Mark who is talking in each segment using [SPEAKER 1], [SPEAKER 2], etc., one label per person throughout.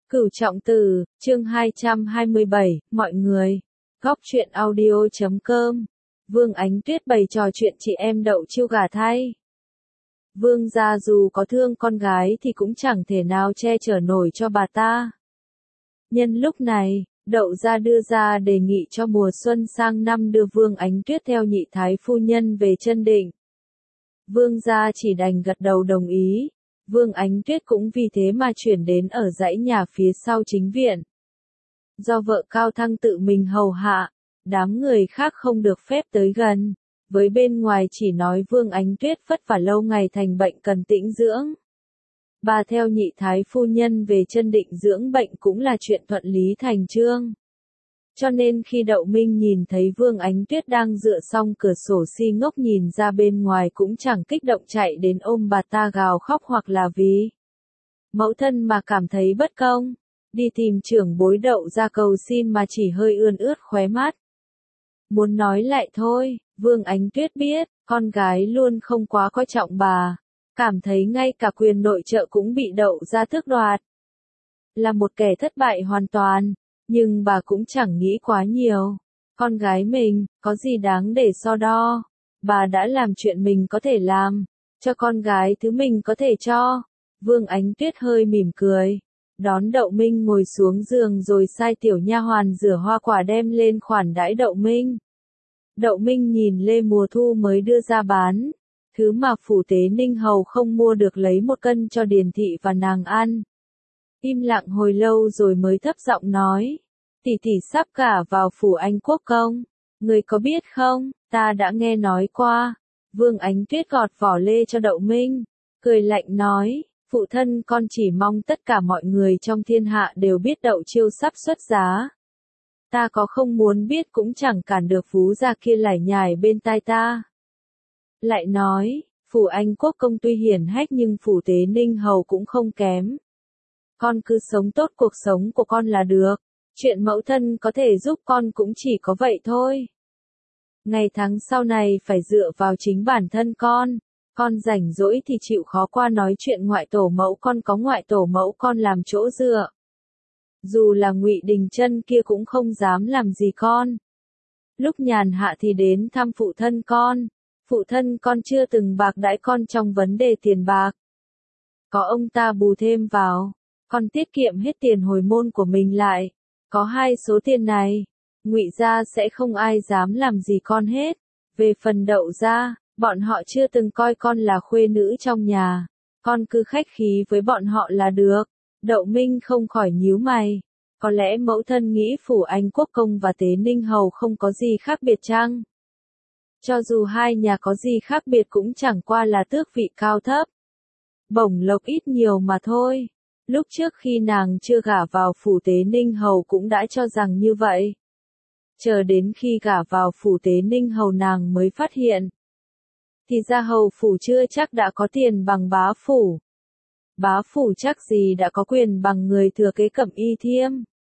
[SPEAKER 1] Cửu Trọng Tử, chương 227, mọi người. Góc truyện audio.com. Vương Ánh Tuyết bày trò chuyện chị em Đậu Chiêu gả thay. Vương gia dù có thương con gái thì cũng chẳng thể nào che chở nổi cho bà ta. Nhân lúc này, Đậu gia đưa ra đề nghị cho mùa xuân sang năm đưa Vương Ánh Tuyết theo nhị thái phu nhân về Chân Định. Vương gia chỉ đành gật đầu đồng ý. Vương Ánh Tuyết cũng vì thế mà chuyển đến ở dãy nhà phía sau chính viện. Do vợ Cao Thăng tự mình hầu hạ, đám người khác không được phép tới gần, với bên ngoài chỉ nói Vương Ánh Tuyết vất vả lâu ngày thành bệnh cần tĩnh dưỡng. Bà theo nhị thái phu nhân về Chân Định dưỡng bệnh cũng là chuyện thuận lý thành chương. Cho nên khi Đậu Minh nhìn thấy Vương Ánh Tuyết đang dựa song cửa sổ si ngốc nhìn ra bên ngoài cũng chẳng kích động chạy đến ôm bà ta gào khóc hoặc là vì mẫu thân mà cảm thấy bất công, đi tìm trưởng bối Đậu ra cầu xin mà chỉ hơi ươn ướt khóe mắt. Muốn nói lại thôi, Vương Ánh Tuyết biết, con gái luôn không quá coi trọng bà, cảm thấy ngay cả quyền nội trợ cũng bị Đậu ra tước đoạt. Là một kẻ thất bại hoàn toàn. Nhưng bà cũng chẳng nghĩ quá nhiều. Con gái mình, có gì đáng để so đo. Bà đã làm chuyện mình có thể làm. Cho con gái thứ mình có thể cho. Vương Ánh Tuyết hơi mỉm cười. Đón Đậu Minh ngồi xuống giường rồi sai tiểu nha hoàn rửa hoa quả đem lên khoản đãi Đậu Minh. Đậu Minh nhìn lê mùa thu mới đưa ra bán. Thứ mà phủ tế Ninh Hầu không mua được lấy 1 cân cho Điền Thị và nàng ăn. Im lặng hồi lâu rồi mới thấp giọng nói. Tỷ tỷ sắp gả vào phủ Anh Quốc công. Người có biết không, ta đã nghe nói qua. Vương Ánh Tuyết gọt vỏ lê cho Đậu Minh. Cười lạnh nói, phụ thân con chỉ mong tất cả mọi người trong thiên hạ đều biết Đậu Chiêu sắp xuất giá. Ta có không muốn biết cũng chẳng cản được phú gia kia lải nhải bên tai ta. Lại nói, phủ Anh Quốc công tuy hiển hách nhưng phủ tế Ninh Hầu cũng không kém. Con cứ sống tốt cuộc sống của con là được. Chuyện mẫu thân có thể giúp con cũng chỉ có vậy thôi. Ngày tháng sau này phải dựa vào chính bản thân con. Con rảnh rỗi thì chịu khó qua nói chuyện ngoại tổ mẫu con có ngoại tổ mẫu con làm chỗ dựa. Dù là Ngụy Đình Chân kia cũng không dám làm gì con. Lúc nhàn hạ thì đến thăm phụ thân con. Phụ thân con chưa từng bạc đãi con trong vấn đề tiền bạc. Có ông ta bù thêm vào. Con tiết kiệm hết tiền hồi môn của mình lại. Có 2 số tiền này, Ngụy gia sẽ không ai dám làm gì con hết. Về phần Đậu gia, bọn họ chưa từng coi con là khuê nữ trong nhà. Con cứ khách khí với bọn họ là được. Đậu Minh không khỏi nhíu mày. Có lẽ mẫu thân nghĩ phủ Anh Quốc công và Tế Ninh Hầu không có gì khác biệt chăng? Cho dù hai nhà có gì khác biệt cũng chẳng qua là tước vị cao thấp. Bổng lộc ít nhiều mà thôi. Lúc trước khi nàng chưa gả vào phủ Tế Ninh Hầu cũng đã cho rằng như vậy. Chờ đến khi gả vào phủ Tế Ninh Hầu nàng mới phát hiện. Thì ra hầu phủ chưa chắc đã có tiền bằng bá phủ. Bá phủ chắc gì đã có quyền bằng người thừa kế Cẩm Y Thiêm.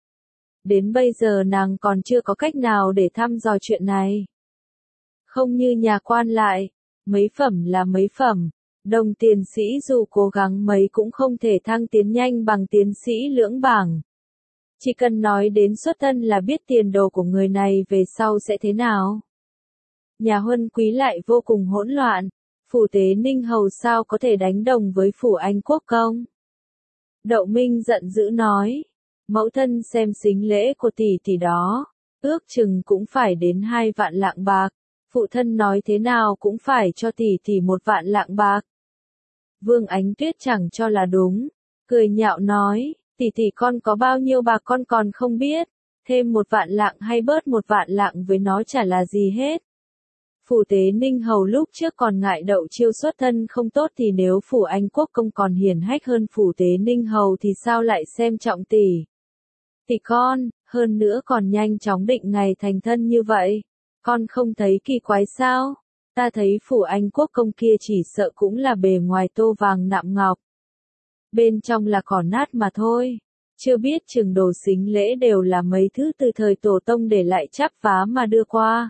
[SPEAKER 1] Đến bây giờ nàng còn chưa có cách nào để thăm dò chuyện này. Không như nhà quan lại, mấy phẩm là mấy phẩm. Đồng tiến sĩ dù cố gắng mấy cũng không thể thăng tiến nhanh bằng tiến sĩ lưỡng bảng. Chỉ cần nói đến xuất thân là biết tiền đồ của người này về sau sẽ thế nào. Nhà Huân Quý lại vô cùng hỗn loạn, phủ Tế Ninh Hầu sao có thể đánh đồng với phủ Anh Quốc công. Đậu Minh giận dữ nói, mẫu thân xem sính lễ của tỷ tỷ đó, ước chừng cũng phải đến 2 vạn lạng bạc, phụ thân nói thế nào cũng phải cho tỷ tỷ 1 vạn lạng bạc. Vương Ánh Tuyết chẳng cho là đúng, cười nhạo nói, tỷ tỷ con có bao nhiêu bạc con còn không biết, thêm 1 vạn lạng hay bớt 1 vạn lạng với nó chả là gì hết. Phủ Tế Ninh Hầu lúc trước còn ngại Đậu Chiêu xuất thân không tốt thì nếu phủ Anh Quốc công còn hiển hách hơn phủ Tế Ninh Hầu thì sao lại xem trọng tỷ. Tỷ con, hơn nữa còn nhanh chóng định ngày thành thân như vậy, con không thấy kỳ quái sao? Ta thấy phủ Anh Quốc công kia chỉ sợ cũng là bề ngoài tô vàng nạm ngọc. Bên trong là cỏ nát mà thôi. Chưa biết chừng đồ sính lễ đều là mấy thứ từ thời tổ tông để lại chắp vá mà đưa qua.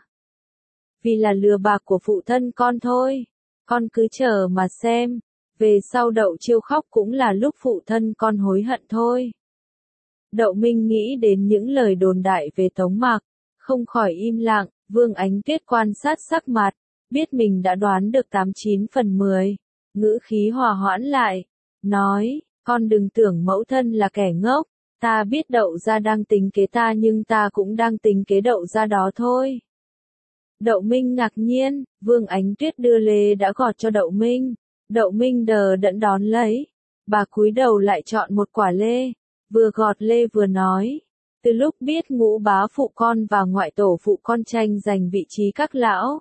[SPEAKER 1] Vì là lừa bạc của phụ thân con thôi. Con cứ chờ mà xem. Về sau Đậu Chiêu khóc cũng là lúc phụ thân con hối hận thôi. Đậu Minh nghĩ đến những lời đồn đại về Tống Mặc, không khỏi im lặng. Vương Ánh Tuyết quan sát sắc mặt, biết mình đã đoán được 89 phần 10, ngữ khí hòa hoãn lại, nói, con đừng tưởng mẫu thân là kẻ ngốc, ta biết Đậu gia đang tính kế ta nhưng ta cũng đang tính kế Đậu gia đó thôi. Đậu Minh ngạc nhiên, Vương Ánh Tuyết đưa lê đã gọt cho Đậu Minh, Đậu Minh đờ đẫn đón lấy, bà cúi đầu lại chọn một quả lê, vừa gọt lê vừa nói. Từ lúc biết Ngũ bá phụ con và ngoại tổ phụ con tranh giành vị trí các lão,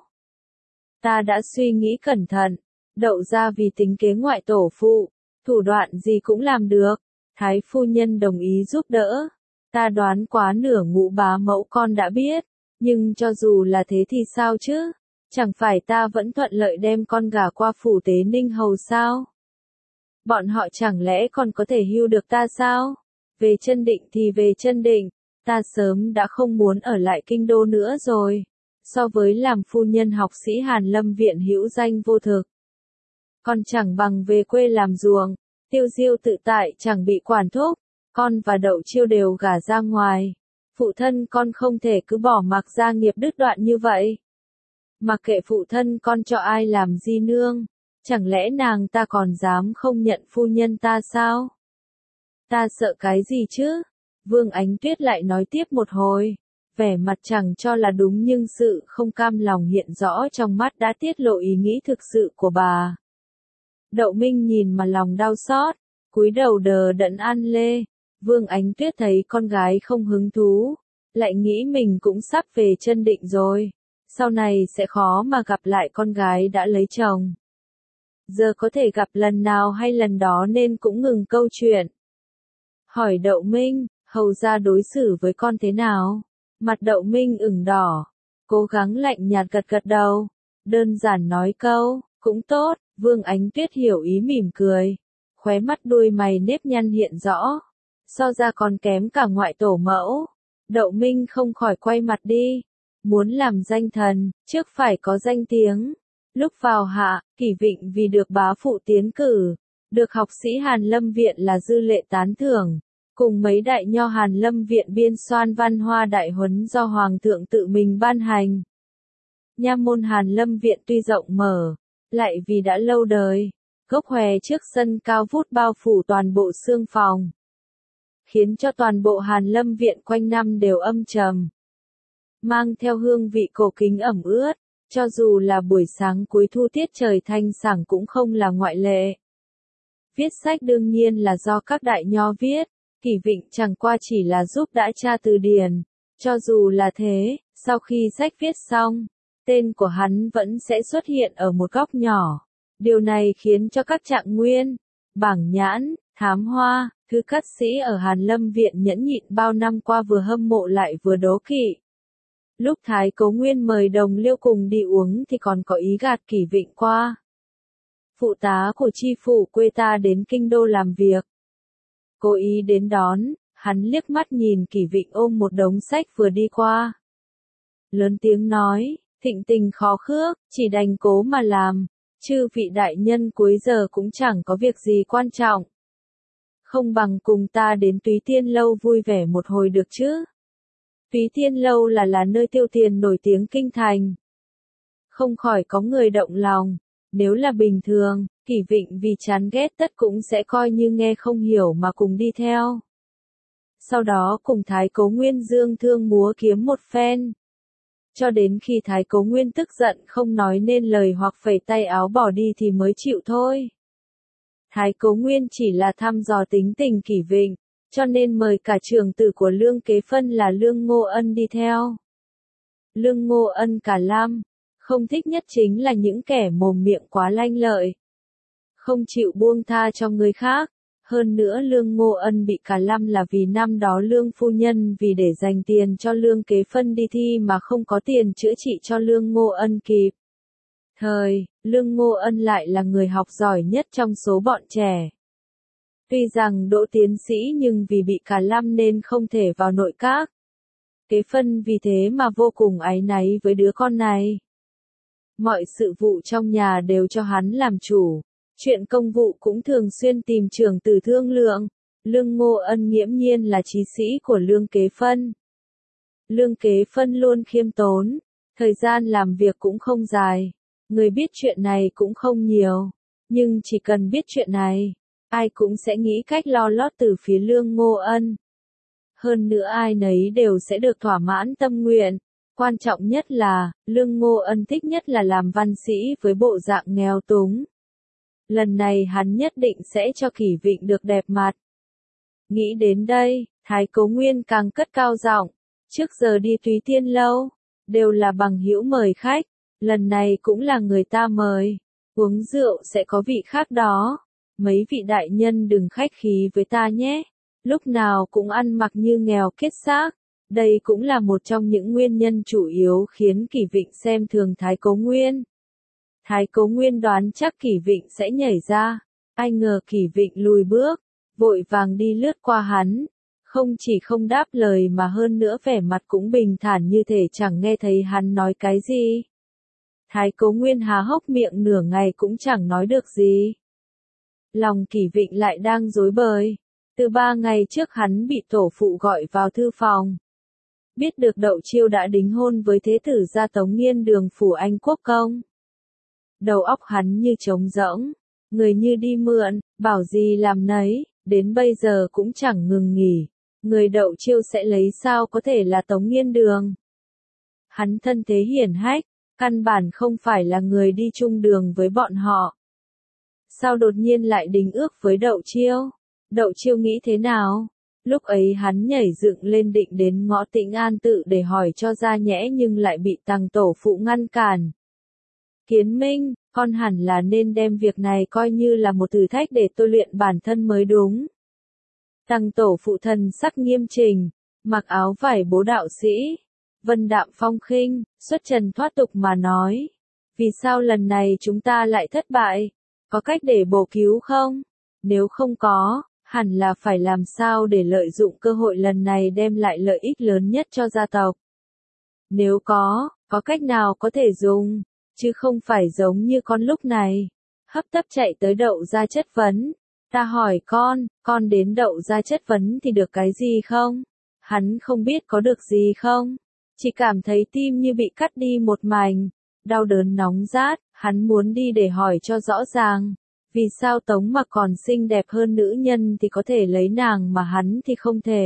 [SPEAKER 1] ta đã suy nghĩ cẩn thận, Đậu gia vì tính kế ngoại tổ phụ, thủ đoạn gì cũng làm được, Thái phu nhân đồng ý giúp đỡ, ta đoán quá nửa Ngũ bá mẫu con đã biết, nhưng cho dù là thế thì sao chứ, chẳng phải ta vẫn thuận lợi đem con gả qua phủ Tế Ninh Hầu sao? Bọn họ chẳng lẽ còn có thể hưu được ta sao? Về Chân Định thì về Chân Định, ta sớm đã không muốn ở lại kinh đô nữa rồi. So với làm phu nhân học sĩ Hàn Lâm viện hữu danh vô thực, còn chẳng bằng về quê làm ruộng, tiêu diêu tự tại chẳng bị quản thúc, con và Đậu Chiêu đều gả ra ngoài. Phụ thân con không thể cứ bỏ mặc gia nghiệp đứt đoạn như vậy. Mặc kệ phụ thân con cho ai làm di nương, chẳng lẽ nàng ta còn dám không nhận phu nhân ta sao? Ta sợ cái gì chứ? Vương Ánh Tuyết lại nói tiếp một hồi, vẻ mặt chẳng cho là đúng nhưng sự không cam lòng hiện rõ trong mắt đã tiết lộ ý nghĩ thực sự của bà. Đậu Minh nhìn mà lòng đau xót, cúi đầu đờ đẫn ăn lê. Vương Ánh Tuyết thấy con gái không hứng thú, lại nghĩ mình cũng sắp về Chân Định rồi, sau này sẽ khó mà gặp lại con gái đã lấy chồng. Giờ có thể gặp lần nào hay lần đó nên cũng ngừng câu chuyện. Hỏi Đậu Minh, hầu gia đối xử với con thế nào? Mặt Đậu Minh ửng đỏ, cố gắng lạnh nhạt gật gật đầu, đơn giản nói câu, cũng tốt. Vương Ánh Tuyết hiểu ý mỉm cười, khóe mắt đuôi mày nếp nhăn hiện rõ. So ra còn kém cả ngoại tổ mẫu. Đậu Minh không khỏi quay mặt đi. Muốn làm danh thần, trước phải có danh tiếng. Lúc vào hạ, Kỷ Vịnh vì được bá phụ tiến cử, được học sĩ Hàn Lâm viện là dư lệ tán thưởng, cùng mấy đại nho Hàn Lâm viện biên soạn văn hoa đại huấn do Hoàng thượng tự mình ban hành. Nha môn Hàn Lâm viện tuy rộng mở, lại vì đã lâu đời, gốc hòe trước sân cao vút bao phủ toàn bộ xương phòng, khiến cho toàn bộ Hàn Lâm viện quanh năm đều âm trầm, mang theo hương vị cổ kính ẩm ướt, cho dù là buổi sáng cuối thu tiết trời thanh sảng cũng không là ngoại lệ. Viết sách đương nhiên là do các đại nho viết, Kỷ Vịnh chẳng qua chỉ là giúp đã tra từ điển, cho dù là thế, sau khi sách viết xong, tên của hắn vẫn sẽ xuất hiện ở một góc nhỏ. Điều này khiến cho các trạng nguyên, bảng nhãn, thám hoa, thư cát sĩ ở Hàn Lâm viện nhẫn nhịn bao năm qua vừa hâm mộ lại vừa đố kỵ. Lúc Thái Cố Nguyên mời Đồng Liêu cùng đi uống thì còn có ý gạt Kỷ Vịnh qua. Phụ tá của chi phủ quê ta đến kinh đô làm việc. Cố ý đến đón, hắn liếc mắt nhìn Kỷ Vịnh ôm một đống sách vừa đi qua. Lớn tiếng nói, thịnh tình khó khước, chỉ đành cố mà làm, chư vị đại nhân cuối giờ cũng chẳng có việc gì quan trọng. Không bằng cùng ta đến Túy Tiên Lâu vui vẻ một hồi được chứ. Túy Tiên Lâu là nơi tiêu tiền nổi tiếng kinh thành. Không khỏi có người động lòng, nếu là bình thường, Kỷ Vịnh vì chán ghét tất cũng sẽ coi như nghe không hiểu mà cùng đi theo. Sau đó cùng Thái Cố Nguyên dương thương múa kiếm một phen. Cho đến khi Thái Cố Nguyên tức giận không nói nên lời hoặc phẩy tay áo bỏ đi thì mới chịu thôi. Thái Cố Nguyên chỉ là thăm dò tính tình Kỷ Vịnh, cho nên mời cả trưởng tử của Lương Kế Phân là Lương Ngô Ân đi theo. Lương Ngô Ân cả lăm, không thích nhất chính là những kẻ mồm miệng quá lanh lợi, không chịu buông tha cho người khác. Hơn nữa Lương Ngô Ân bị cả lăm là vì năm đó Lương phu nhân vì để dành tiền cho Lương Kế Phân đi thi mà không có tiền chữa trị cho Lương Ngô Ân kịp thời, Lương Ngô Ân lại là người học giỏi nhất trong số bọn trẻ. Tuy rằng đỗ tiến sĩ nhưng vì bị cả lăm nên không thể vào nội các. Kế Phân vì thế mà vô cùng áy náy với đứa con này. Mọi sự vụ trong nhà đều cho hắn làm chủ. Chuyện công vụ cũng thường xuyên tìm trưởng tử thương lượng, Lương Ngô Ân nghiễm nhiên là chí sĩ của Lương Kế Phân. Lương Kế Phân luôn khiêm tốn, thời gian làm việc cũng không dài, người biết chuyện này cũng không nhiều, nhưng chỉ cần biết chuyện này, ai cũng sẽ nghĩ cách lo lót từ phía Lương Ngô Ân. Hơn nữa ai nấy đều sẽ được thỏa mãn tâm nguyện. Quan trọng nhất là, Lương Ngô Ân thích nhất là làm văn sĩ với bộ dạng nghèo túng. Lần này hắn nhất định sẽ cho Kỷ Vịnh được đẹp mặt. Nghĩ đến đây, Thái Cố Nguyên càng cất cao giọng, trước giờ đi Túy Tiên Lâu, đều là bằng hữu mời khách, lần này cũng là người ta mời, uống rượu sẽ có vị khác đó, mấy vị đại nhân đừng khách khí với ta nhé, lúc nào cũng ăn mặc như nghèo kiết xác, đây cũng là một trong những nguyên nhân chủ yếu khiến Kỷ Vịnh xem thường Thái Cố Nguyên. Thái Cố Nguyên đoán chắc Kỷ Vịnh sẽ nhảy ra, ai ngờ Kỷ Vịnh lùi bước, vội vàng đi lướt qua hắn, không chỉ không đáp lời mà hơn nữa vẻ mặt cũng bình thản như thể chẳng nghe thấy hắn nói cái gì. Thái Cố Nguyên há hốc miệng nửa ngày cũng chẳng nói được gì. Lòng Kỷ Vịnh lại đang rối bời, từ 3 ngày trước hắn bị tổ phụ gọi vào thư phòng. Biết được Đậu Chiêu đã đính hôn với thế tử gia Tống Nghiên Đường phủ Anh Quốc công. Đầu óc hắn như trống rỗng, người như đi mượn, bảo gì làm nấy, đến bây giờ cũng chẳng ngừng nghỉ. Người Đậu Chiêu sẽ lấy sao có thể là Tống Nghiên Đường. Hắn thân thế hiển hách, căn bản không phải là người đi chung đường với bọn họ. Sao đột nhiên lại đính ước với Đậu Chiêu? Đậu Chiêu nghĩ thế nào? Lúc ấy hắn nhảy dựng lên định đến ngõ Tĩnh An Tự để hỏi cho ra nhẽ nhưng lại bị Tằng tổ phụ ngăn cản. Kiến Minh, con hẳn là nên đem việc này coi như là một thử thách để tôi luyện bản thân mới đúng. Tằng tổ phụ thần sắc nghiêm chỉnh, mặc áo vải bố đạo sĩ, vân đạm phong khinh, xuất trần thoát tục mà nói. Vì sao lần này chúng ta lại thất bại? Có cách để bổ cứu không? Nếu không có, hẳn là phải làm sao để lợi dụng cơ hội lần này đem lại lợi ích lớn nhất cho gia tộc. Nếu có cách nào có thể dùng, chứ không phải giống như con lúc này, hấp tấp chạy tới Đậu gia chất vấn. Ta hỏi con đến Đậu gia chất vấn thì được cái gì không? Hắn không biết có được gì không? Chỉ cảm thấy tim như bị cắt đi một mảnh, đau đớn nóng rát, hắn muốn đi để hỏi cho rõ ràng. Vì sao Tống Mặc còn xinh đẹp hơn nữ nhân thì có thể lấy nàng mà hắn thì không thể.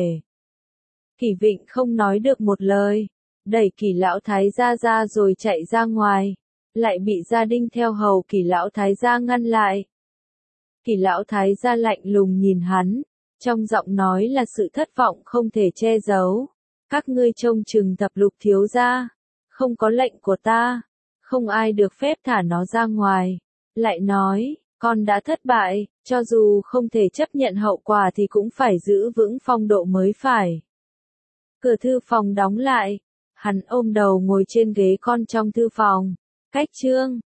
[SPEAKER 1] Kỷ Vịnh không nói được một lời, đẩy Kỷ lão thái gia ra rồi chạy ra ngoài, lại bị gia đình theo hầu Kỷ lão thái gia ngăn lại. Kỷ lão thái gia lạnh lùng nhìn hắn, trong giọng nói là sự thất vọng không thể che giấu. Các ngươi trông chừng Thập Lục thiếu gia, không có lệnh của ta, không ai được phép thả nó ra ngoài. Lại nói, con đã thất bại, cho dù không thể chấp nhận hậu quả thì cũng phải giữ vững phong độ mới phải. Cửa thư phòng đóng lại, hắn ôm đầu ngồi trên ghế con trong thư phòng. Cách chương